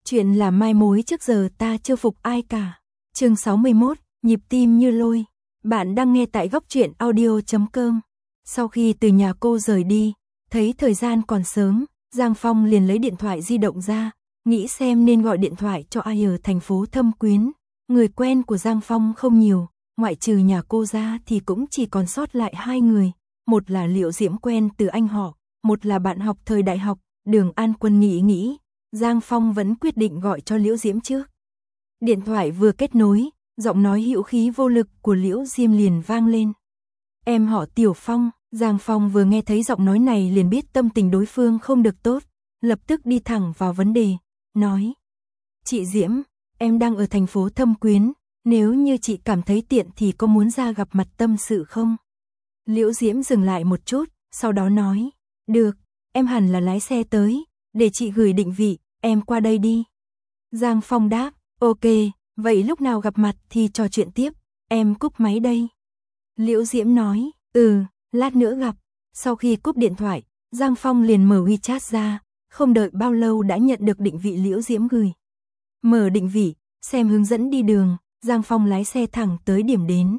Chuyện là mai mối trước giờ ta chưa phục ai cả. Chương 61, nhịp tim như lôi. Bạn đang nghe tại góc truyện audio.com. Sau khi từ nhà cô rời đi, thấy thời gian còn sớm, Giang Phong liền lấy điện thoại di động ra, nghĩ xem nên gọi điện thoại cho ai ở thành phố Thâm Quyến. Người quen của Giang Phong không nhiều, ngoại trừ nhà cô ra thì cũng chỉ còn sót lại hai người. Một là Liễu Diễm quen từ anh họ, một là bạn học thời đại học. Đường An Quân nghĩ, Giang Phong vẫn quyết định gọi cho Liễu Diễm trước. Điện thoại vừa kết nối, giọng nói hữu khí vô lực của Liễu Diễm liền vang lên. Em họ Tiểu Phong. Giang Phong vừa nghe thấy giọng nói này liền biết tâm tình đối phương không được tốt, lập tức đi thẳng vào vấn đề, nói. Chị Diễm, em đang ở thành phố Thâm Quyến, nếu như chị cảm thấy tiện thì có muốn ra gặp mặt tâm sự không? Liễu Diễm dừng lại một chút, sau đó nói, được, em hẳn là lái xe tới, để chị gửi định vị, em qua đây đi. Giang Phong đáp, ok, vậy lúc nào gặp mặt thì trò chuyện tiếp, em cúp máy đây. Liễu Diễm nói, lát nữa gặp. Sau khi cúp điện thoại, Giang Phong liền mở WeChat ra, không đợi bao lâu đã nhận được định vị Liễu Diễm gửi. Mở định vị, xem hướng dẫn đi đường, Giang Phong lái xe thẳng tới điểm đến.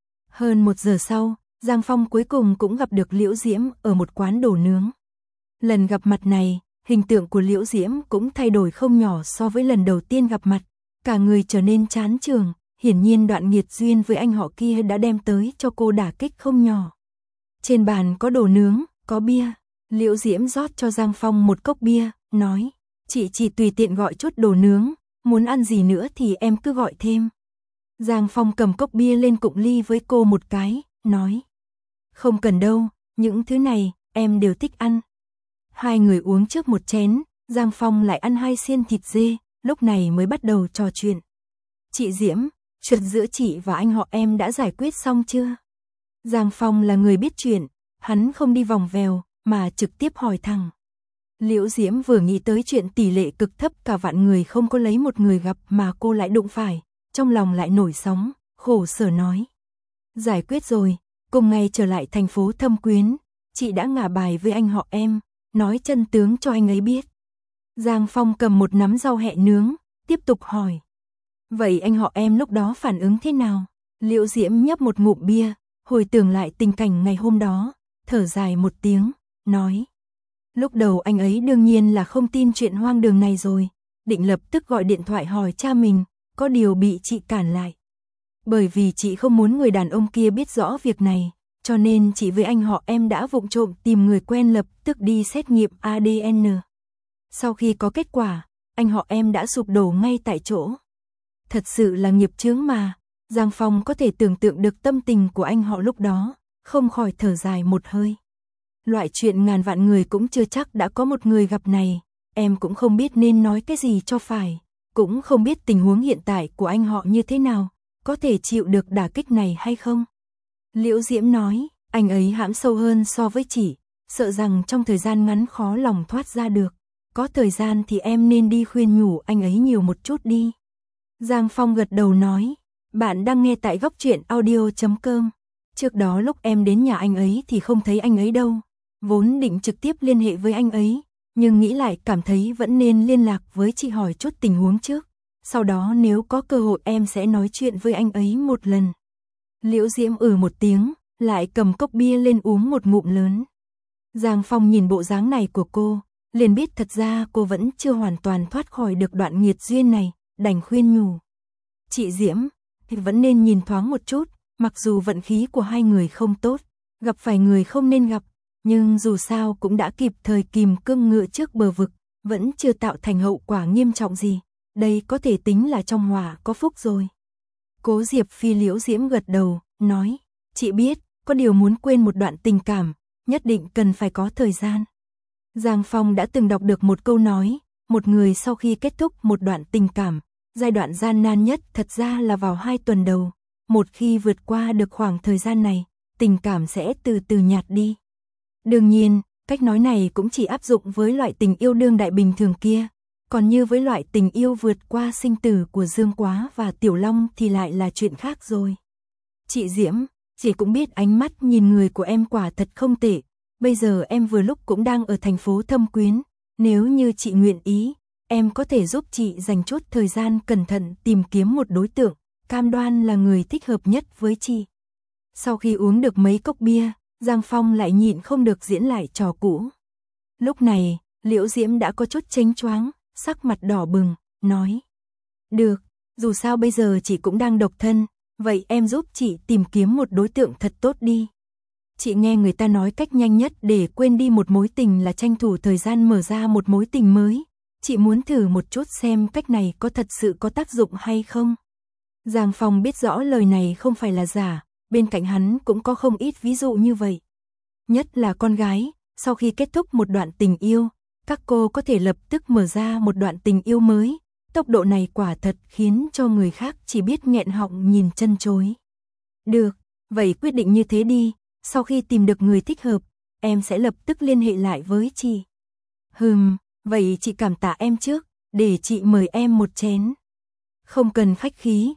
Hơn 1 giờ sau, Giang Phong cuối cùng cũng gặp được Liễu Diễm ở một quán đồ nướng. Lần gặp mặt này, hình tượng của Liễu Diễm cũng thay đổi không nhỏ so với lần đầu tiên gặp mặt, cả người trở nên chán chường, hiển nhiên đoạn nghiệt duyên với anh họ kia đã đem tới cho cô đả kích không nhỏ. Trên bàn có đồ nướng, có bia, Liễu Diễm rót cho Giang Phong một cốc bia, nói, chị chỉ tùy tiện gọi chút đồ nướng, muốn ăn gì nữa thì em cứ gọi thêm. Giang Phong cầm cốc bia lên cụng ly với cô một cái, nói, không cần đâu, những thứ này, em đều thích ăn. Hai người uống trước một chén, Giang Phong lại ăn 2 xiên thịt dê, lúc này mới bắt đầu trò chuyện. Chị Diễm, chuyện giữa chị và anh họ em đã giải quyết xong chưa? Giang Phong là người biết chuyện, hắn không đi vòng vèo, mà trực tiếp hỏi thẳng. Liễu Diễm vừa nghĩ tới chuyện tỷ lệ cực thấp cả vạn người không có lấy một người gặp mà cô lại đụng phải, trong lòng lại nổi sóng, khổ sở nói. Giải quyết rồi, cùng ngày trở lại thành phố Thâm Quyến, chị đã ngả bài với anh họ em, nói chân tướng cho anh ấy biết. Giang Phong cầm một nắm rau hẹ nướng, tiếp tục hỏi. Vậy anh họ em lúc đó phản ứng thế nào? Liễu Diễm nhấp một ngụm bia, hồi tưởng lại tình cảnh ngày hôm đó, thở dài một tiếng, nói. Lúc đầu anh ấy đương nhiên là không tin chuyện hoang đường này rồi, định lập tức gọi điện thoại hỏi cha mình, có điều bị chị cản lại. Bởi vì chị không muốn người đàn ông kia biết rõ việc này, cho nên chị với anh họ em đã vụng trộm tìm người quen lập tức đi xét nghiệm ADN. Sau khi có kết quả, anh họ em đã sụp đổ ngay tại chỗ. Thật sự là nghiệp chướng mà. Giang Phong có thể tưởng tượng được tâm tình của anh họ lúc đó, không khỏi thở dài một hơi. Loại chuyện ngàn vạn người cũng chưa chắc đã có một người gặp này, em cũng không biết nên nói cái gì cho phải, cũng không biết tình huống hiện tại của anh họ như thế nào, có thể chịu được đả kích này hay không. Liễu Diễm nói, anh ấy hãm sâu hơn so với chị, sợ rằng trong thời gian ngắn khó lòng thoát ra được, có thời gian thì em nên đi khuyên nhủ anh ấy nhiều một chút đi. Giang Phong gật đầu nói, bạn đang nghe tại góc truyện audio.com. Trước đó lúc em đến nhà anh ấy thì không thấy anh ấy đâu, vốn định trực tiếp liên hệ với anh ấy, nhưng nghĩ lại cảm thấy vẫn nên liên lạc với chị hỏi chút tình huống trước, sau đó nếu có cơ hội em sẽ nói chuyện với anh ấy một lần. Liễu Diễm một tiếng, lại cầm cốc bia lên uống một ngụm lớn. Giang Phong nhìn bộ dáng này của cô, liền biết thật ra cô vẫn chưa hoàn toàn thoát khỏi được đoạn nghiệt duyên này, đành khuyên nhủ. Chị Diễm, thì vẫn nên nhìn thoáng một chút, mặc dù vận khí của hai người không tốt, gặp phải người không nên gặp, nhưng dù sao cũng đã kịp thời kìm cương ngựa trước bờ vực, vẫn chưa tạo thành hậu quả nghiêm trọng gì, đây có thể tính là trong họa có phúc rồi. Cố Diệp Phi. Liễu Diễm gật đầu, nói, chị biết, có điều muốn quên một đoạn tình cảm, nhất định cần phải có thời gian. Giang Phong đã từng đọc được một câu nói, một người sau khi kết thúc một đoạn tình cảm, giai đoạn gian nan nhất thật ra là vào 2 tuần đầu, một khi vượt qua được khoảng thời gian này, tình cảm sẽ từ từ nhạt đi. Đương nhiên, cách nói này cũng chỉ áp dụng với loại tình yêu đương đại bình thường kia, còn như với loại tình yêu vượt qua sinh tử của Dương Quá và Tiểu Long thì lại là chuyện khác rồi. Chị Diễm, chị cũng biết ánh mắt nhìn người của em quả thật không tệ, bây giờ em vừa lúc cũng đang ở thành phố Thâm Quyến, nếu như chị nguyện ý, em có thể giúp chị dành chút thời gian cẩn thận tìm kiếm một đối tượng, cam đoan là người thích hợp nhất với chị. Sau khi uống được mấy cốc bia, Giang Phong lại nhịn không được diễn lại trò cũ. Lúc này, Liễu Diễm đã có chút chênh choáng, sắc mặt đỏ bừng, nói. Được, dù sao bây giờ chị cũng đang độc thân, vậy em giúp chị tìm kiếm một đối tượng thật tốt đi. Chị nghe người ta nói cách nhanh nhất để quên đi một mối tình là tranh thủ thời gian mở ra một mối tình mới. Chị muốn thử một chút xem cách này có thật sự có tác dụng hay không. Giang Phong biết rõ lời này không phải là giả, bên cạnh hắn cũng có không ít ví dụ như vậy. Nhất là con gái, sau khi kết thúc một đoạn tình yêu, các cô có thể lập tức mở ra một đoạn tình yêu mới. Tốc độ này quả thật khiến cho người khác chỉ biết nghẹn họng nhìn chân chối. Được, vậy quyết định như thế đi, sau khi tìm được người thích hợp, em sẽ lập tức liên hệ lại với chị. Vậy chị cảm tạ em trước, để chị mời em một chén. Không cần khách khí,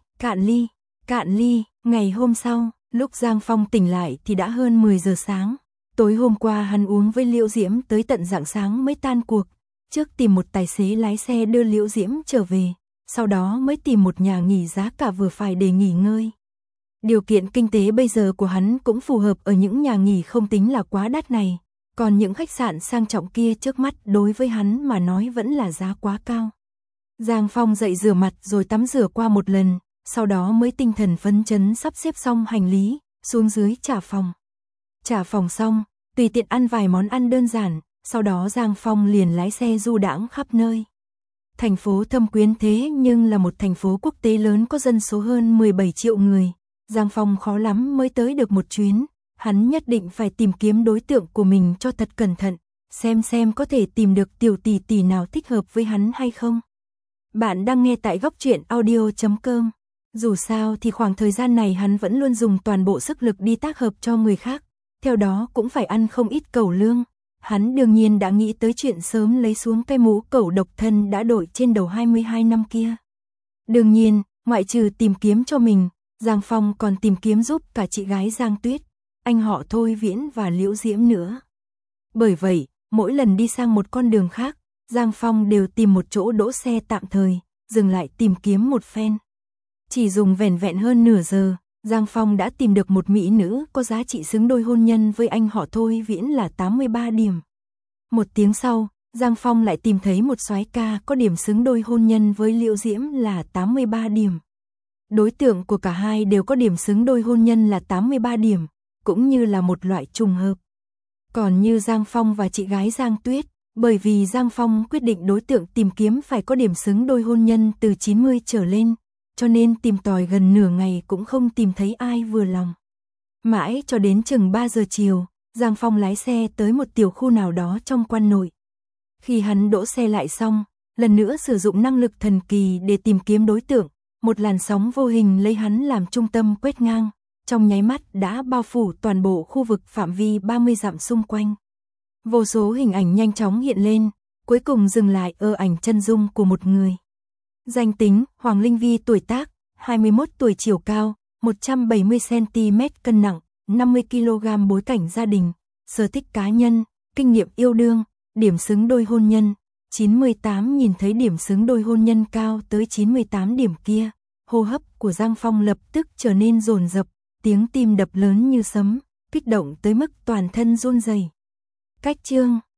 cạn ly, ngày hôm sau, lúc Giang Phong tỉnh lại thì đã hơn 10 giờ sáng. Tối hôm qua hắn uống với Liễu Diễm tới tận rạng sáng mới tan cuộc. Trước tìm một tài xế lái xe đưa Liễu Diễm trở về, sau đó mới tìm một nhà nghỉ giá cả vừa phải để nghỉ ngơi. Điều kiện kinh tế bây giờ của hắn cũng phù hợp ở những nhà nghỉ không tính là quá đắt này, còn những khách sạn sang trọng kia trước mắt đối với hắn mà nói vẫn là giá quá cao. Giang Phong dậy rửa mặt rồi tắm rửa qua một lần, sau đó mới tinh thần phấn chấn sắp xếp xong hành lý, xuống dưới trả phòng. Trả phòng xong, tùy tiện ăn vài món ăn đơn giản, sau đó Giang Phong liền lái xe du đãng khắp nơi. Thành phố Thâm Quyến thế nhưng là một thành phố quốc tế lớn có dân số hơn 17 triệu người. Giang Phong khó lắm mới tới được một chuyến, hắn nhất định phải tìm kiếm đối tượng của mình cho thật cẩn thận, xem có thể tìm được tiểu tỷ tỷ nào thích hợp với hắn hay không. Bạn đang nghe tại góc truyện audio.com. Dù sao thì khoảng thời gian này hắn vẫn luôn dùng toàn bộ sức lực đi tác hợp cho người khác, theo đó cũng phải ăn không ít cẩu lương. Hắn đương nhiên đã nghĩ tới chuyện sớm lấy xuống cái mũ cẩu độc thân đã đội trên đầu 22 năm kia. Đương nhiên, ngoại trừ tìm kiếm cho mình, Giang Phong còn tìm kiếm giúp cả chị gái Giang Tuyết, anh họ Thôi Viễn và Liễu Diễm nữa. Bởi vậy, mỗi lần đi sang một con đường khác, Giang Phong đều tìm một chỗ đỗ xe tạm thời, dừng lại tìm kiếm một phen. Chỉ dùng vẻn vẹn hơn nửa giờ, Giang Phong đã tìm được một mỹ nữ có giá trị xứng đôi hôn nhân với anh họ Thôi Viễn là 83 điểm. Một tiếng sau, Giang Phong lại tìm thấy một soái ca có điểm xứng đôi hôn nhân với Liễu Diễm là 83 điểm. Đối tượng của cả hai đều có điểm xứng đôi hôn nhân là 83 điểm, cũng như là một loại trùng hợp. Còn như Giang Phong và chị gái Giang Tuyết, bởi vì Giang Phong quyết định đối tượng tìm kiếm phải có điểm xứng đôi hôn nhân từ 90 trở lên, cho nên tìm tòi gần nửa ngày cũng không tìm thấy ai vừa lòng. Mãi cho đến chừng 3 giờ chiều, Giang Phong lái xe tới một tiểu khu nào đó trong Quan Nội. Khi hắn đỗ xe lại xong, lần nữa sử dụng năng lực thần kỳ để tìm kiếm đối tượng, một làn sóng vô hình lấy hắn làm trung tâm quét ngang, trong nháy mắt đã bao phủ toàn bộ khu vực phạm vi 30 dặm xung quanh. Vô số hình ảnh nhanh chóng hiện lên, cuối cùng dừng lại ở ảnh chân dung của một người. Danh tính: Hoàng Linh Vi, tuổi tác: 21 tuổi, chiều cao: 170 cm, cân nặng: 50 kg, bối cảnh gia đình, sở thích cá nhân, kinh nghiệm yêu đương, điểm xứng đôi hôn nhân 98. Nhìn thấy điểm xứng đôi hôn nhân cao tới 98 điểm kia, hô hấp của Giang Phong lập tức trở nên dồn dập, tiếng tim đập lớn như sấm, kích động tới mức toàn thân run rẩy. Cách chương